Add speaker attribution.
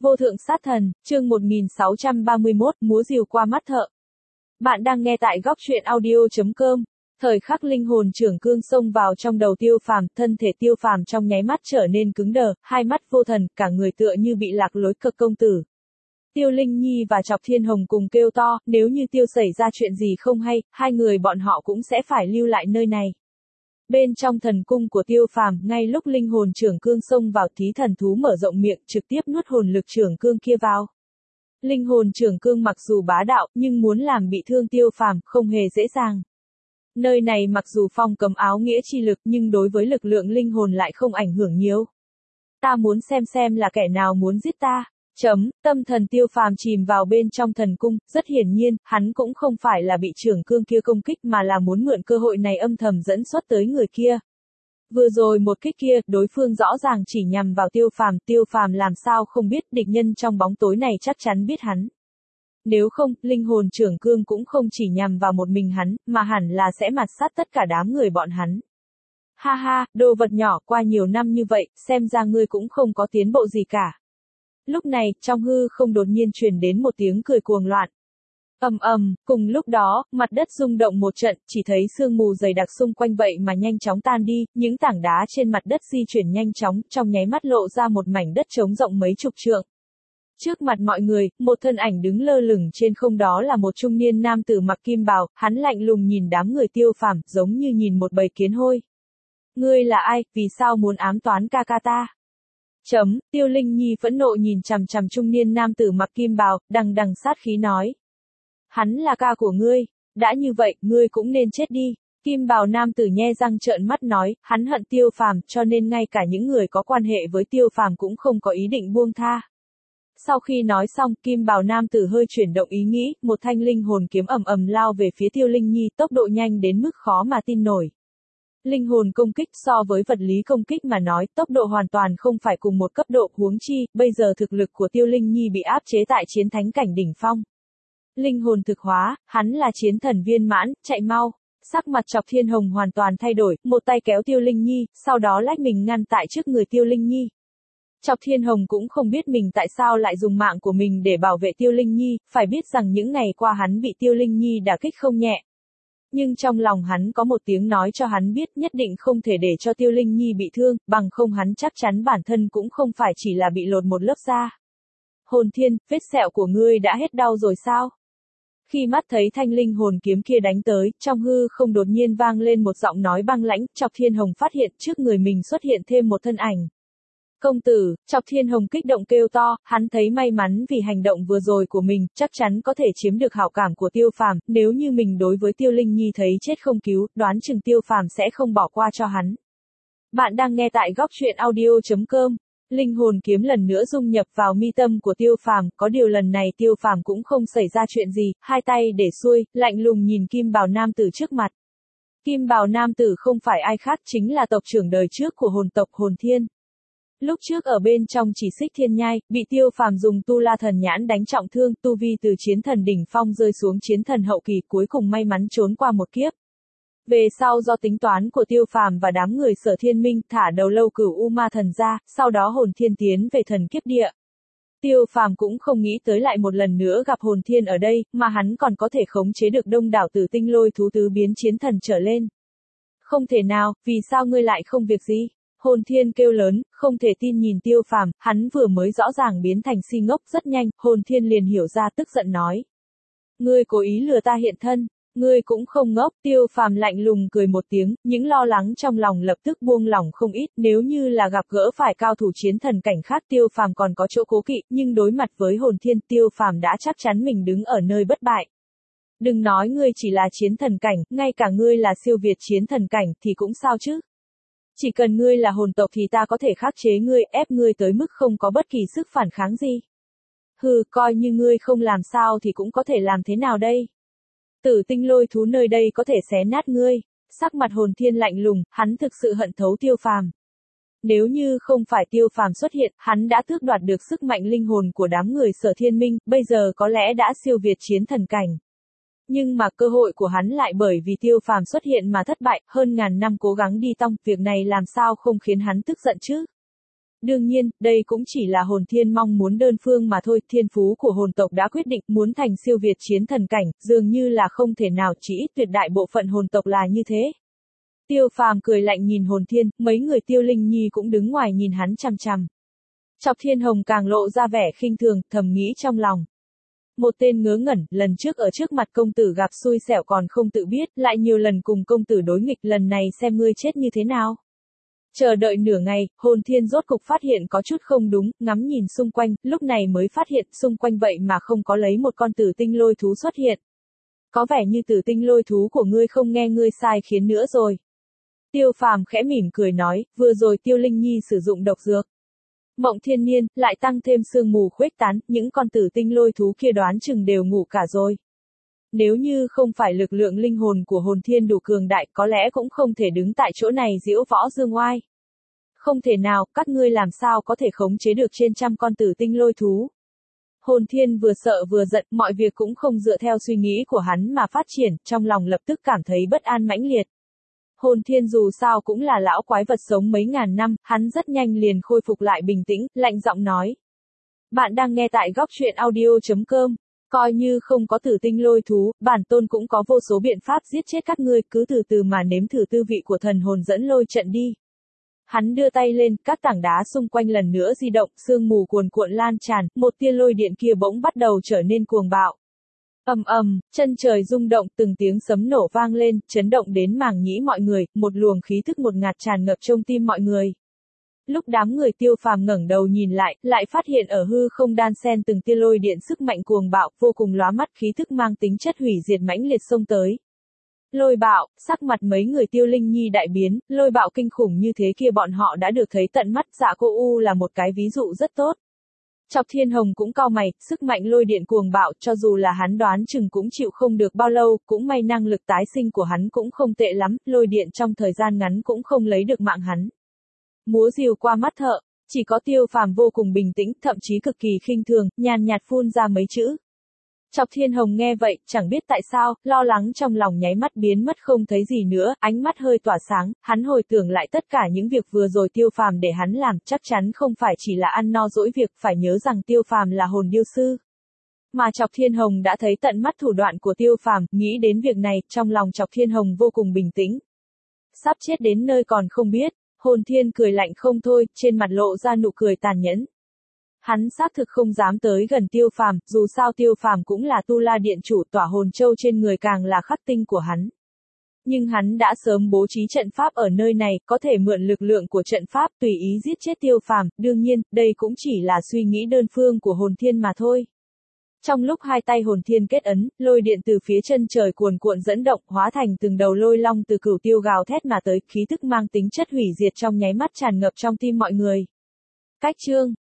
Speaker 1: Vô thượng sát thần, chương 1631, múa rìu qua mắt thợ. Bạn đang nghe tại góc truyện audio.com. Thời khắc linh hồn trưởng cương xông vào trong đầu Tiêu Phàm, thân thể Tiêu Phàm trong nháy mắt trở nên cứng đờ, hai mắt vô thần, cả người tựa như bị lạc lối cực công tử. Tiêu Linh Nhi và Chọc Thiên Hồng cùng kêu to, nếu như Tiêu xảy ra chuyện gì không hay, hai người bọn họ cũng sẽ phải lưu lại nơi này. Bên trong thần cung của Tiêu Phàm, ngay lúc linh hồn trưởng cương xông vào, thí thần thú mở rộng miệng, trực tiếp nuốt hồn lực trưởng cương kia vào. Linh hồn trưởng cương mặc dù bá đạo, nhưng muốn làm bị thương Tiêu Phàm không hề dễ dàng. Nơi này mặc dù phong cấm áo nghĩa chi lực, nhưng đối với lực lượng linh hồn lại không ảnh hưởng nhiều. Ta muốn xem là kẻ nào muốn giết ta. Tâm thần Tiêu Phàm chìm vào bên trong thần cung, rất hiển nhiên, hắn cũng không phải là bị trưởng cương kia công kích mà là muốn mượn cơ hội này âm thầm dẫn xuất tới người kia. Vừa rồi một kích kia, đối phương rõ ràng chỉ nhằm vào Tiêu Phàm làm sao không biết địch nhân trong bóng tối này chắc chắn biết hắn. Nếu không, linh hồn trưởng cương cũng không chỉ nhằm vào một mình hắn, mà hẳn là sẽ mạt sát tất cả đám người bọn hắn. Ha ha, đồ vật nhỏ, qua nhiều năm như vậy, xem ra ngươi cũng không có tiến bộ gì cả. Lúc này, trong hư không đột nhiên truyền đến một tiếng cười cuồng loạn. Cùng lúc đó, mặt đất rung động một trận, chỉ thấy sương mù dày đặc xung quanh vậy mà nhanh chóng tan đi, những tảng đá trên mặt đất di chuyển nhanh chóng, trong nháy mắt lộ ra một mảnh đất trống rộng mấy chục trượng. Trước mặt mọi người, một thân ảnh đứng lơ lửng trên không, đó là một trung niên nam tử mặc kim bào, hắn lạnh lùng nhìn đám người Tiêu Phàm, giống như nhìn một bầy kiến hôi. Ngươi là ai, vì sao muốn ám toán ca ca ta? Tiêu Linh Nhi phẫn nộ nhìn chằm chằm trung niên nam tử mặc kim bào, đằng đằng sát khí nói. Hắn là ca của ngươi, đã như vậy, ngươi cũng nên chết đi. Kim bào nam tử nhe răng trợn mắt nói, hắn hận Tiêu Phàm, cho nên ngay cả những người có quan hệ với Tiêu Phàm cũng không có ý định buông tha. Sau khi nói xong, kim bào nam tử hơi chuyển động ý nghĩ, một thanh linh hồn kiếm ầm lao về phía Tiêu Linh Nhi, tốc độ nhanh đến mức khó mà tin nổi. Linh hồn công kích so với vật lý công kích mà nói, tốc độ hoàn toàn không phải cùng một cấp độ, huống chi, bây giờ thực lực của Tiêu Linh Nhi bị áp chế tại chiến thánh cảnh đỉnh phong. Linh hồn thực hóa, hắn là chiến thần viên mãn, chạy mau. Sắc mặt Chọc Thiên Hồng hoàn toàn thay đổi, một tay kéo Tiêu Linh Nhi, sau đó lách mình ngăn tại trước người Tiêu Linh Nhi. Chọc Thiên Hồng cũng không biết mình tại sao lại dùng mạng của mình để bảo vệ Tiêu Linh Nhi, phải biết rằng những ngày qua hắn bị Tiêu Linh Nhi đả kích không nhẹ. Nhưng trong lòng hắn có một tiếng nói cho hắn biết nhất định không thể để cho Tiêu Linh Nhi bị thương, bằng không hắn chắc chắn bản thân cũng không phải chỉ là bị lột một lớp da. Hồn Thiên, vết sẹo của ngươi đã hết đau rồi sao? Khi mắt thấy thanh linh hồn kiếm kia đánh tới, trong hư không đột nhiên vang lên một giọng nói băng lãnh, Chọc Thiên Hồng phát hiện trước người mình xuất hiện thêm một thân ảnh. Công tử, Chọc Thiên Hồng kích động kêu to, hắn thấy may mắn vì hành động vừa rồi của mình, chắc chắn có thể chiếm được hảo cảm của Tiêu Phàm, nếu như mình đối với Tiêu Linh Nhi thấy chết không cứu, đoán chừng Tiêu Phàm sẽ không bỏ qua cho hắn. Bạn đang nghe tại góc truyện audio.com. Linh hồn kiếm lần nữa dung nhập vào mi tâm của Tiêu Phàm, có điều lần này Tiêu Phàm cũng không xảy ra chuyện gì, hai tay để xuôi, lạnh lùng nhìn kim bào nam tử trước mặt. Kim bào nam tử không phải ai khác, chính là tộc trưởng đời trước của hồn tộc Hồn Thiên. Lúc trước ở bên trong Chỉ Xích Thiên Nhai, bị Tiêu Phàm dùng Tu La Thần Nhãn đánh trọng thương, tu vi từ chiến thần đỉnh phong rơi xuống chiến thần hậu kỳ, cuối cùng may mắn trốn qua một kiếp. Về sau do tính toán của Tiêu Phàm và đám người Sở Thiên Minh, thả đầu lâu Cửu U Ma Thần ra, sau đó Hồn Thiên tiến về thần kiếp địa. Tiêu Phàm cũng không nghĩ tới lại một lần nữa gặp Hồn Thiên ở đây, mà hắn còn có thể khống chế được đông đảo Tử Tinh Lôi thú tứ biến chiến thần trở lên. Không thể nào, vì sao ngươi lại không việc gì? Hồn Thiên kêu lớn, không thể tin nhìn Tiêu Phàm, hắn vừa mới rõ ràng biến thành si ngốc, rất nhanh, Hồn Thiên liền hiểu ra, tức giận nói. Ngươi cố ý lừa ta hiện thân, ngươi cũng không ngốc. Tiêu Phàm lạnh lùng cười một tiếng, những lo lắng trong lòng lập tức buông lỏng không ít, nếu như là gặp gỡ phải cao thủ chiến thần cảnh khác Tiêu Phàm còn có chỗ cố kỵ, nhưng đối mặt với Hồn Thiên, Tiêu Phàm đã chắc chắn mình đứng ở nơi bất bại. Đừng nói ngươi chỉ là chiến thần cảnh, ngay cả ngươi là siêu việt chiến thần cảnh thì cũng sao chứ? Chỉ cần ngươi là hồn tộc thì ta có thể khắc chế ngươi, ép ngươi tới mức không có bất kỳ sức phản kháng gì. Hừ, coi như ngươi không làm sao thì cũng có thể làm thế nào đây? Tử Tinh Lôi thú nơi đây có thể xé nát ngươi. Sắc mặt Hồn Thiên lạnh lùng, hắn thực sự hận thấu Tiêu Phàm. Nếu như không phải Tiêu Phàm xuất hiện, hắn đã tước đoạt được sức mạnh linh hồn của đám người Sở Thiên Minh, bây giờ có lẽ đã siêu việt chiến thần cảnh. Nhưng mà cơ hội của hắn lại bởi vì Tiêu Phàm xuất hiện mà thất bại, hơn ngàn năm cố gắng đi tong, việc này làm sao không khiến hắn tức giận chứ? Đương nhiên, đây cũng chỉ là hồn thiên mong muốn đơn phương mà thôi, thiên phú của hồn tộc đã quyết định muốn thành siêu việt chiến thần cảnh, dường như là không thể nào, chỉ ít tuyệt đại bộ phận hồn tộc là như thế. Tiêu Phàm cười lạnh nhìn hồn thiên, mấy người Tiêu Linh Nhi cũng đứng ngoài nhìn hắn chằm chằm. Chọc Thiên Hồng càng lộ ra vẻ khinh thường, thầm nghĩ trong lòng. Một tên ngớ ngẩn, lần trước ở trước mặt công tử gặp xui xẻo còn không tự biết, lại nhiều lần cùng công tử đối nghịch, lần này xem ngươi chết như thế nào. Chờ đợi nửa ngày, hồn thiên rốt cục phát hiện có chút không đúng, ngắm nhìn xung quanh, lúc này mới phát hiện xung quanh vậy mà không có lấy một con tử tinh lôi thú xuất hiện. Có vẻ như tử tinh lôi thú của ngươi không nghe ngươi sai khiến nữa rồi. Tiêu Phàm khẽ mỉm cười nói, vừa rồi Tiêu Linh Nhi sử dụng độc dược. Mộng thiên niên, lại tăng thêm sương mù khuếch tán, những con tử tinh lôi thú kia đoán chừng đều ngủ cả rồi. Nếu như không phải lực lượng linh hồn của hồn thiên đủ cường đại, có lẽ cũng không thể đứng tại chỗ này diễu võ dương oai. Không thể nào, các ngươi làm sao có thể khống chế được trên trăm con tử tinh lôi thú. Hồn thiên vừa sợ vừa giận, mọi việc cũng không dựa theo suy nghĩ của hắn mà phát triển, trong lòng lập tức cảm thấy bất an mãnh liệt. Hồn thiên dù sao cũng là lão quái vật sống mấy ngàn năm, hắn rất nhanh liền khôi phục lại bình tĩnh, lạnh giọng nói. Bạn đang nghe tại góc truyện audio.com. Coi như không có tử tinh lôi thú, bản tôn cũng có vô số biện pháp giết chết các ngươi, cứ từ từ mà nếm thử tư vị của thần hồn dẫn lôi trận đi. Hắn đưa tay lên, các tảng đá xung quanh lần nữa di động, sương mù cuồn cuộn lan tràn, một tia lôi điện kia bỗng bắt đầu trở nên cuồng bạo. Ầm ầm, chân trời rung động, từng tiếng sấm nổ vang lên, chấn động đến màng nhĩ mọi người, một luồng khí thức ngột ngạt tràn ngập trong tim mọi người. Lúc đám người Tiêu Phàm ngẩng đầu nhìn lại phát hiện ở hư không đan xen từng tia lôi điện sức mạnh cuồng bạo, vô cùng lóa mắt, khí thức mang tính chất hủy diệt mãnh liệt xông tới. Lôi bạo, sắc mặt mấy người Tiêu Linh Nhi đại biến, lôi bạo kinh khủng như thế kia bọn họ đã được thấy tận mắt, Dạ Cô U là một cái ví dụ rất tốt. Chọc Thiên Hồng cũng cau mày, sức mạnh lôi điện cuồng bạo, cho dù là hắn đoán chừng cũng chịu không được bao lâu, cũng may năng lực tái sinh của hắn cũng không tệ lắm, lôi điện trong thời gian ngắn cũng không lấy được mạng hắn. Múa rìu qua mắt thợ, chỉ có Tiêu Phàm vô cùng bình tĩnh, thậm chí cực kỳ khinh thường, nhàn nhạt phun ra mấy chữ. Chọc Thiên Hồng nghe vậy, chẳng biết tại sao, lo lắng trong lòng nháy mắt biến mất không thấy gì nữa, ánh mắt hơi tỏa sáng, hắn hồi tưởng lại tất cả những việc vừa rồi Tiêu Phàm để hắn làm, chắc chắn không phải chỉ là ăn no dỗi việc, phải nhớ rằng Tiêu Phàm là hồn điêu sư. Mà Chọc Thiên Hồng đã thấy tận mắt thủ đoạn của Tiêu Phàm, nghĩ đến việc này, trong lòng Chọc Thiên Hồng vô cùng bình tĩnh. Sắp chết đến nơi còn không biết, hồn thiên cười lạnh không thôi, trên mặt lộ ra nụ cười tàn nhẫn. Hắn xác thực không dám tới gần Tiêu Phàm, dù sao Tiêu Phàm cũng là Tu La Điện chủ, tỏa hồn châu trên người càng là khắc tinh của hắn. Nhưng hắn đã sớm bố trí trận pháp ở nơi này, có thể mượn lực lượng của trận pháp tùy ý giết chết Tiêu Phàm, đương nhiên, đây cũng chỉ là suy nghĩ đơn phương của hồn thiên mà thôi. Trong lúc hai tay hồn thiên kết ấn, lôi điện từ phía chân trời cuồn cuộn dẫn động, hóa thành từng đầu lôi long từ cửu tiêu gào thét mà tới, khí thức mang tính chất hủy diệt trong nháy mắt tràn ngập trong tim mọi người. Cách chương